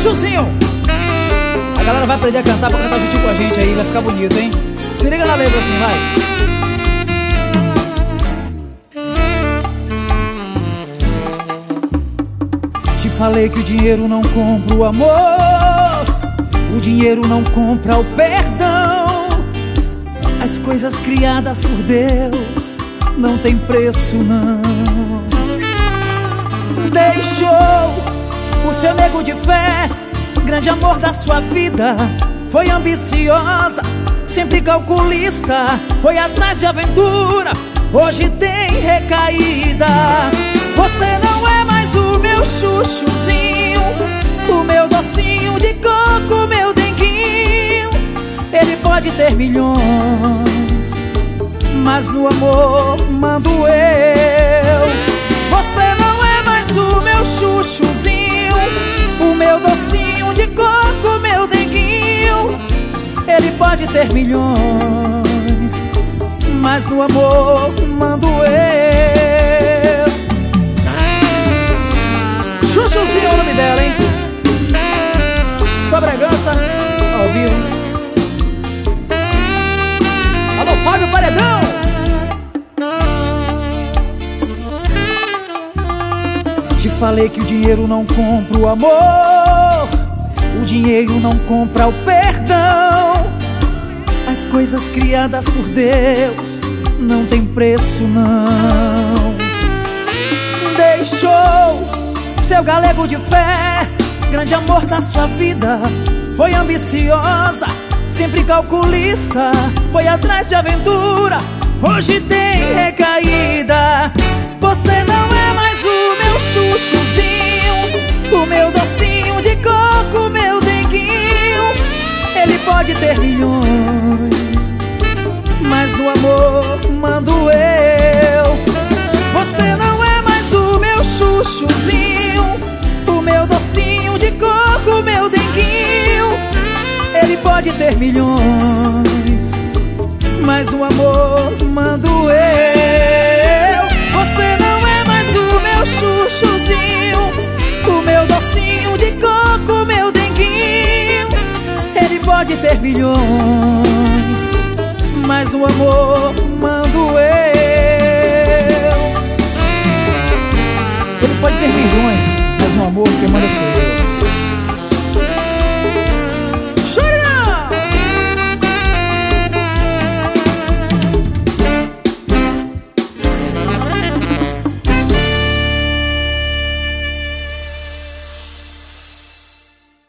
Chuchuzinho! A galera vai aprender a cantar pra cantar juntinho com a gente aí, vai ficar bonito, hein? Se liga na letra assim, vai. Te falei que o dinheiro não compra o amor, o dinheiro não compra o perdão. As coisas criadas por Deus não tem preço, não. Deixou o seu nego de fé, grande amor da sua vida. Foi ambiciosa, sempre calculista, foi atrás de aventura, hoje tem recaída. Você não é mais o meu chuchuzinho, o meu docinho de coco, meu denguinho. Ele pode ter milhões, mas no amor mando eu. Você não é mais o meu chuchuzinho, o meu docinho de coco, meu denguinho. Ele pode ter milhões, mas no amor mando eu. Chuchuzinho é o nome dela, hein? Só Bragança, ao vivo. Alô, Fábio Paredão! Te falei que o dinheiro não compra o amor, o dinheiro não compra o perdão. As coisas criadas por Deus não tem preço, não. Deixou seu galego de fé, grande amor da sua vida. Foi ambiciosa, sempre calculista, foi atrás de aventura, hoje tem recaída. Você não é mais o meu chuchuzinho, o meu docinho de coco, meu denguinho. Ele pode ter milhões, mas no amor mando eu. Você não é mais o meu chuchuzinho, o meu docinho de coco, meu denguinho. Ele pode ter milhões, mas no amor mando eu. Você não é mais o meu chuchuzinho, o meu docinho de coco, meu denguinho. Ele pode ter milhões, mas no amor mando